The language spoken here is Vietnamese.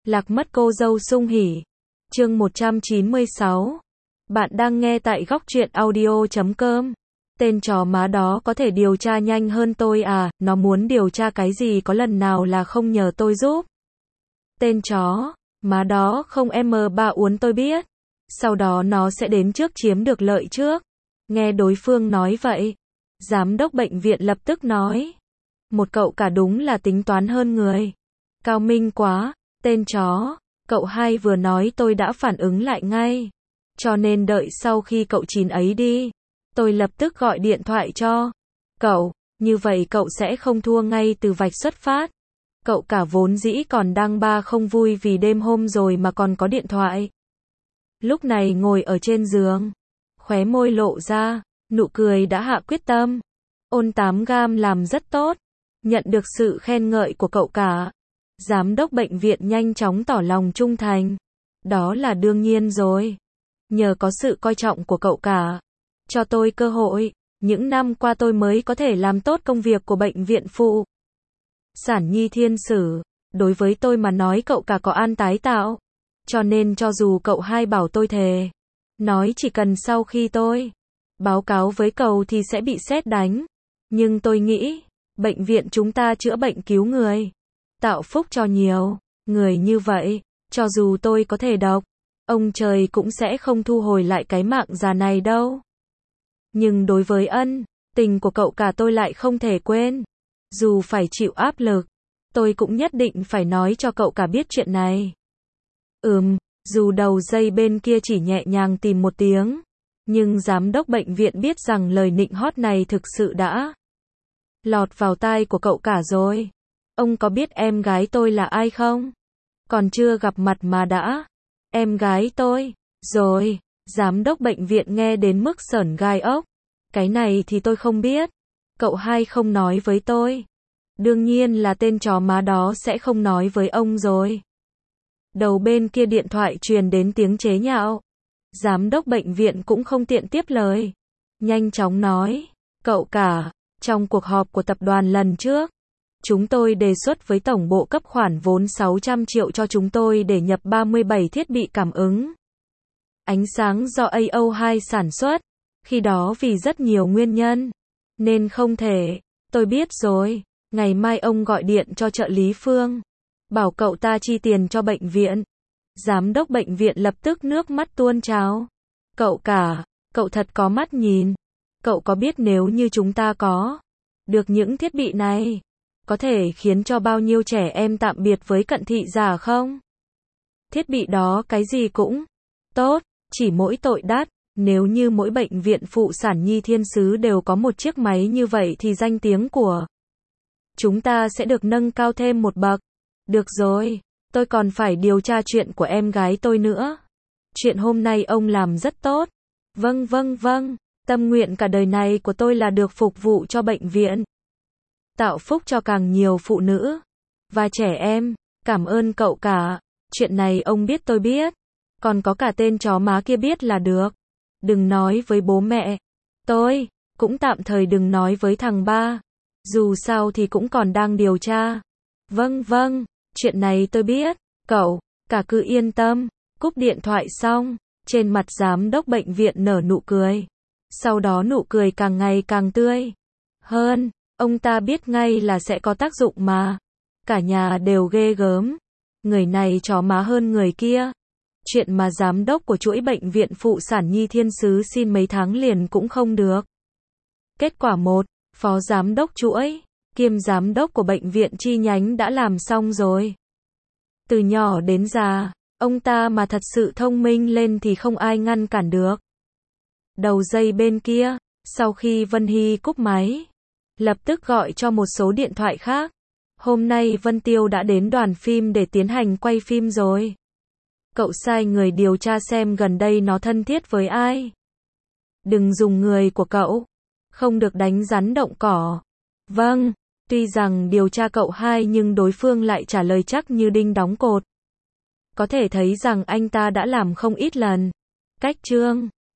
Lạc mất cô dâu sung hỉ. Chương 196. Bạn đang nghe tại góc truyện audio.com. Tên chó má đó có thể điều tra nhanh hơn tôi à, nó muốn điều tra cái gì có lần nào là không nhờ tôi giúp. Tên chó má đó không M3 uốn tôi biết. Sau đó nó sẽ đến trước chiếm được lợi trước. Nghe đối phương nói vậy, giám đốc bệnh viện lập tức nói. Một cậu cả đúng là tính toán hơn người. Cao minh quá, tên chó. Cậu hai vừa nói tôi đã phản ứng lại ngay. Cho nên đợi sau khi cậu chín ấy đi, tôi lập tức gọi điện thoại cho cậu. Như vậy cậu sẽ không thua ngay từ vạch xuất phát. Cậu cả vốn dĩ còn đang không vui vì đêm hôm rồi mà còn có điện thoại. Lúc này ngồi ở trên giường, khóe môi lộ ra, nụ cười đã hạ quyết tâm. Ôn 8 gam làm rất tốt. Nhận được sự khen ngợi của cậu cả, giám đốc bệnh viện nhanh chóng tỏ lòng trung thành. Đó là đương nhiên rồi. Nhờ có sự coi trọng của cậu cả, cho tôi cơ hội, những năm qua tôi mới có thể làm tốt công việc của bệnh viện phụ sản nhi thiên sử. Đối với tôi mà nói cậu cả có an tái tạo. Cho nên cho dù cậu hai bảo tôi thề, nói chỉ cần sau khi tôi báo cáo với cậu thì sẽ bị sét đánh. Nhưng tôi nghĩ, bệnh viện chúng ta chữa bệnh cứu người, tạo phúc cho nhiều người như vậy, cho dù tôi có thể độc, ông trời cũng sẽ không thu hồi lại cái mạng già này đâu. Nhưng đối với ân tình của cậu cả tôi lại không thể quên. Dù phải chịu áp lực, tôi cũng nhất định phải nói cho cậu cả biết chuyện này. Dù đầu dây bên kia chỉ nhẹ nhàng tìm một tiếng, nhưng giám đốc bệnh viện biết rằng lời nịnh hót này thực sự đã lọt vào tai của cậu cả rồi. Ông có biết em gái tôi là ai không? Còn chưa gặp mặt mà đã. Em gái tôi. Rồi, giám đốc bệnh viện nghe đến mức sởn gai ốc. Cái này thì tôi không biết. Cậu hai không nói với tôi. Đương nhiên là tên chó má đó sẽ không nói với ông rồi. Đầu bên kia điện thoại truyền đến tiếng chế nhạo. Giám đốc bệnh viện cũng không tiện tiếp lời. Nhanh chóng nói. Cậu cả, trong cuộc họp của tập đoàn lần trước, chúng tôi đề xuất với tổng bộ cấp khoản vốn 600 triệu cho chúng tôi để nhập 37 thiết bị cảm ứng ánh sáng do AO2 sản xuất. Khi đó vì rất nhiều nguyên nhân, nên không thể. Tôi biết rồi, ngày mai ông gọi điện cho trợ lý Phương, bảo cậu ta chi tiền cho bệnh viện. Giám đốc bệnh viện lập tức nước mắt tuôn trào. Cậu cả, cậu thật có mắt nhìn. Cậu có biết nếu như chúng ta có được những thiết bị này, có thể khiến cho bao nhiêu trẻ em tạm biệt với cận thị giả không? Thiết bị đó cái gì cũng tốt, chỉ mỗi tội đắt. Nếu như mỗi bệnh viện phụ sản nhi thiên sứ đều có một chiếc máy như vậy thì danh tiếng của chúng ta sẽ được nâng cao thêm một bậc. Được rồi, tôi còn phải điều tra chuyện của em gái tôi nữa. Chuyện hôm nay ông làm rất tốt. Vâng. Tâm nguyện cả đời này của tôi là được phục vụ cho bệnh viện, tạo phúc cho càng nhiều phụ nữ và trẻ em. Cảm ơn cậu cả. Chuyện này ông biết tôi biết. Còn có cả tên chó má kia biết là được. Đừng nói với bố mẹ. Tôi cũng tạm thời đừng nói với thằng ba. Dù sao thì cũng còn đang điều tra. Vâng, chuyện này tôi biết. Cậu cả cứ yên tâm. Cúp điện thoại xong, trên mặt giám đốc bệnh viện nở nụ cười. Sau đó nụ cười càng ngày càng tươi hơn. Ông ta biết ngay là sẽ có tác dụng mà. Cả nhà đều ghê gớm. Người này chó má hơn người kia. Chuyện mà giám đốc của chuỗi bệnh viện phụ sản nhi thiên sứ xin mấy tháng liền cũng không được. Kết quả một, phó giám đốc chuỗi, kiêm giám đốc của bệnh viện chi nhánh đã làm xong rồi. Từ nhỏ đến già, ông ta mà thật sự thông minh lên thì không ai ngăn cản được. Đầu dây bên kia, sau khi Vân Hy cúp máy, lập tức gọi cho một số điện thoại khác. Hôm nay Vân Tiêu đã đến đoàn phim để tiến hành quay phim rồi. Cậu sai người điều tra xem gần đây nó thân thiết với ai. Đừng dùng người của cậu. Không được đánh rắn động cỏ. Vâng, tuy rằng điều tra cậu hai nhưng đối phương lại trả lời chắc như đinh đóng cột. Có thể thấy rằng anh ta đã làm không ít lần. Cách chương